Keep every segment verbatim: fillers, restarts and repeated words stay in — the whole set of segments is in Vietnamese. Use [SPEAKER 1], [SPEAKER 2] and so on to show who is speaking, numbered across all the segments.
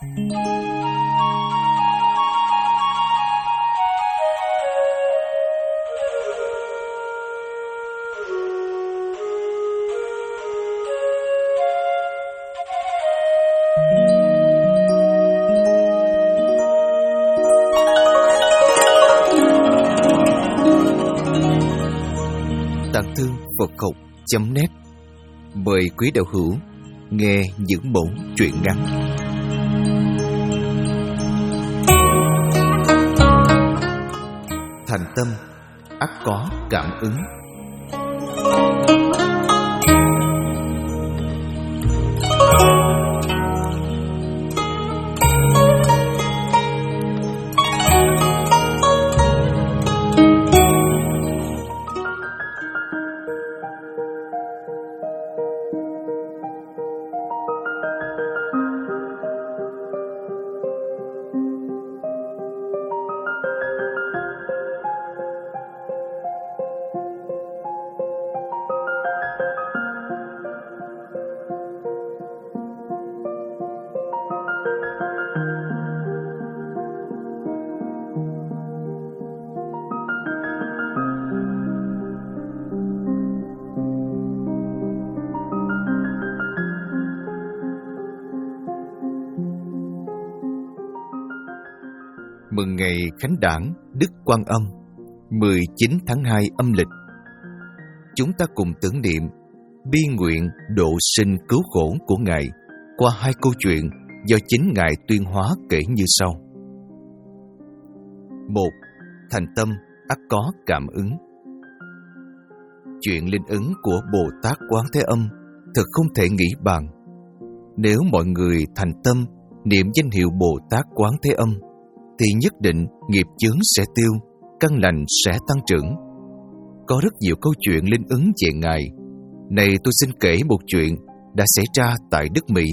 [SPEAKER 1] Tạng Thư Phật Học chấm net mời quý đạo hữu nghe những mẫu truyện ngắn. Thành tâm ắt có cảm ứng. Mừng ngày Khánh Đản Đức Quan Âm mười chín tháng hai âm lịch. Chúng ta cùng tưởng niệm bi nguyện độ sinh cứu khổ của Ngài qua hai câu chuyện do chính Ngài tuyên hóa kể như sau. Một. Thành tâm ắt có cảm ứng. Chuyện linh ứng của Bồ Tát Quán Thế Âm thật không thể nghĩ bàn. Nếu mọi người thành tâm niệm danh hiệu Bồ Tát Quán Thế Âm thì nhất định nghiệp chướng sẽ tiêu, căn lành sẽ tăng trưởng. Có rất nhiều câu chuyện linh ứng về Ngài. Này tôi xin kể một chuyện đã xảy ra tại nước Mỹ.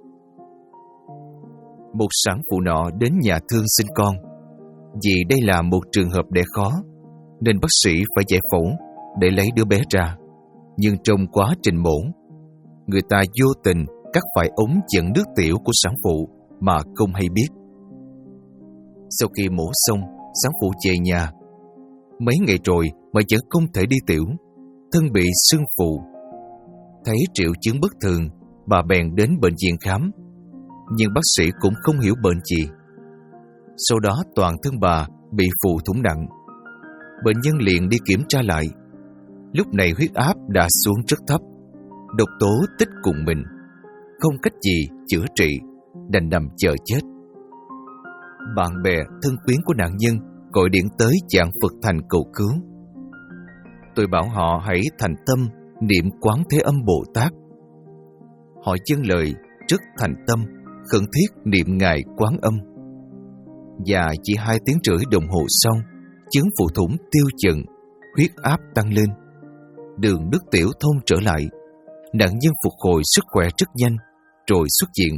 [SPEAKER 1] Một sản phụ nọ đến nhà thương sinh con. Vì đây là một trường hợp đẻ khó, nên bác sĩ phải giải phẫu để lấy đứa bé ra. Nhưng trong quá trình mổ, người ta vô tình cắt phải ống dẫn nước tiểu của sản phụ mà không hay biết. Sau khi mổ xong, sản phụ về nhà. Mấy ngày rồi mà vẫn không thể đi tiểu, thân bị sưng phù. Thấy triệu chứng bất thường, bà bèn đến bệnh viện khám. Nhưng bác sĩ cũng không hiểu bệnh gì. Sau đó toàn thân bà bị phù thủng nặng. Bệnh nhân liền đi kiểm tra lại. Lúc này huyết áp đã xuống rất thấp, độc tố tích cùng mình, không cách gì chữa trị, đành nằm chờ chết. Bạn bè, thân quyến của nạn nhân gọi điện tới Giảng Phật Thành cầu cứu. Tôi bảo họ hãy thành tâm niệm Quán Thế Âm Bồ Tát. Họ dâng lời rất thành tâm khẩn thiết niệm Ngài Quán Âm. Và chỉ hai tiếng rưỡi đồng hồ sau, chứng phù thủng tiêu dần, huyết áp tăng lên, đường nước tiểu thông trở lại. Nạn nhân phục hồi sức khỏe rất nhanh, rồi xuất viện.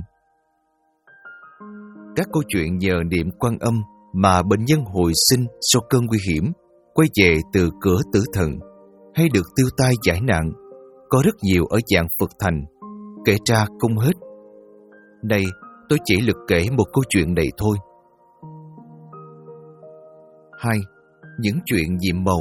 [SPEAKER 1] Các câu chuyện nhờ niệm Quan Âm mà bệnh nhân hồi sinh sau cơn nguy hiểm, quay về từ cửa tử thần, hay được tiêu tai giải nạn, có rất nhiều ở Giảng Phật Thành, kể ra không hết. Đây, tôi chỉ lược kể một câu chuyện này thôi. Hai. Những chuyện nhiệm màu.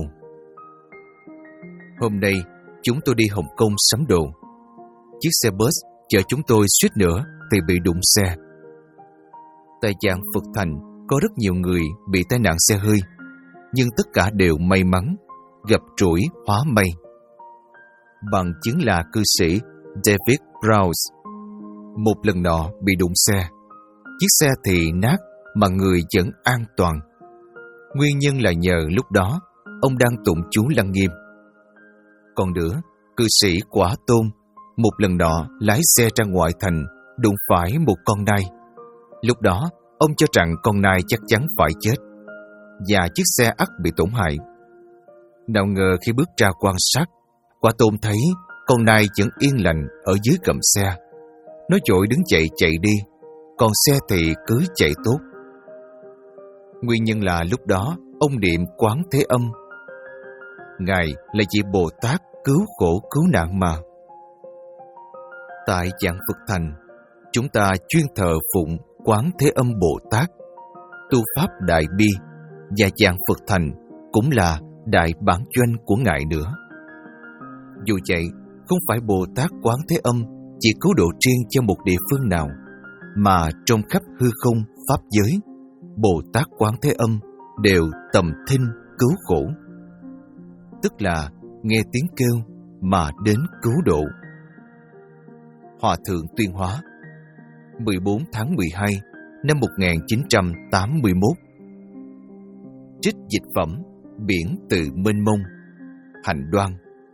[SPEAKER 1] Hôm nay, chúng tôi đi Hồng Kông sắm đồ. Chiếc xe bus chở chúng tôi suýt nữa thì bị đụng xe. Tại Giảng Phật Thành có rất nhiều người bị tai nạn xe hơi, nhưng tất cả đều may mắn, gặp rủi hóa may. Bằng chứng là cư sĩ David Browse. Một lần nọ bị đụng xe. Chiếc xe thì nát mà người vẫn an toàn. Nguyên nhân là nhờ lúc đó ông đang tụng chú Lăng Nghiêm. Còn nữa, cư sĩ Quả Tôn một lần nọ lái xe ra ngoại thành, đụng phải một con nai. Lúc đó ông cho rằng con nai chắc chắn phải chết, và chiếc xe ắt bị tổn hại. Nào ngờ khi bước ra quan sát, Quả Tôn thấy con nai vẫn yên lành ở dưới gầm xe. Nó vội đứng dậy chạy đi, còn xe thì cứ chạy tốt. Nguyên nhân là lúc đó ông niệm Quán Thế Âm. Ngài là vị Bồ Tát cứu khổ cứu nạn mà. Tại Giảng Phật Thành, chúng ta chuyên thờ phụng Quán Thế Âm Bồ Tát, tu pháp Đại Bi và dạng Phật Thành cũng là đại bản doanh của Ngài nữa. Dù vậy, không phải Bồ Tát Quán Thế Âm chỉ cứu độ riêng cho một địa phương nào, mà trong khắp hư không pháp giới, Bồ Tát Quán Thế Âm đều tầm thinh cứu khổ, tức là nghe tiếng kêu mà đến cứu độ. Hòa Thượng Tuyên Hóa, mười bốn tháng mười hai năm một nghìn chín trăm tám mươi mốt. Trích dịch phẩm Biển Từ Mênh Mông, Hành Đoan.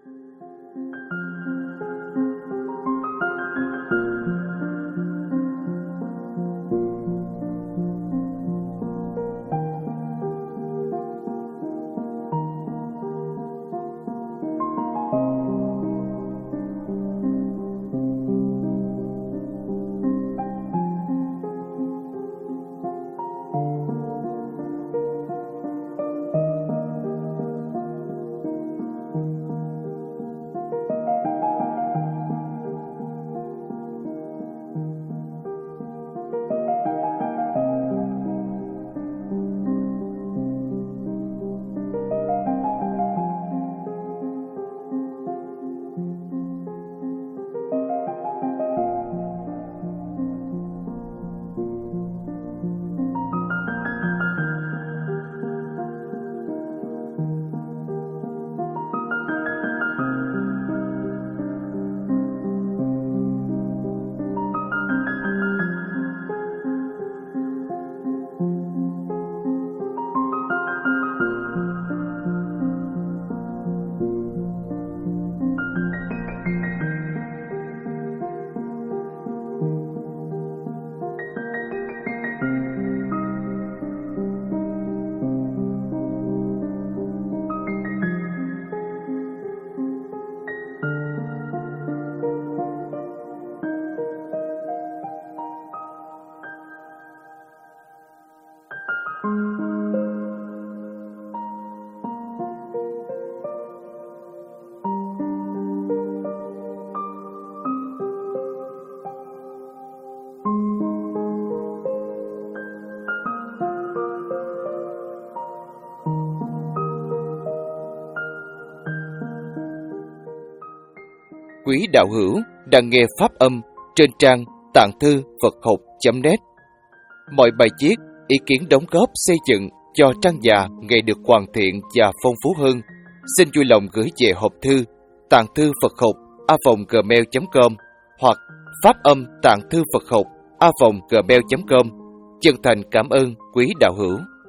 [SPEAKER 2] Quý đạo hữu đang nghe pháp âm trên trang tạng thư Phật học chấm net. Mọi bài viết, ý kiến đóng góp xây dựng cho trang già ngày được hoàn thiện và phong phú hơn, xin vui lòng gửi về hộp thư tạng thư Phật học a vòng gmail chấm com hoặc pháp âm tạng thư Phật học a vòng gmail chấm com. Chân thành cảm ơn quý đạo hữu.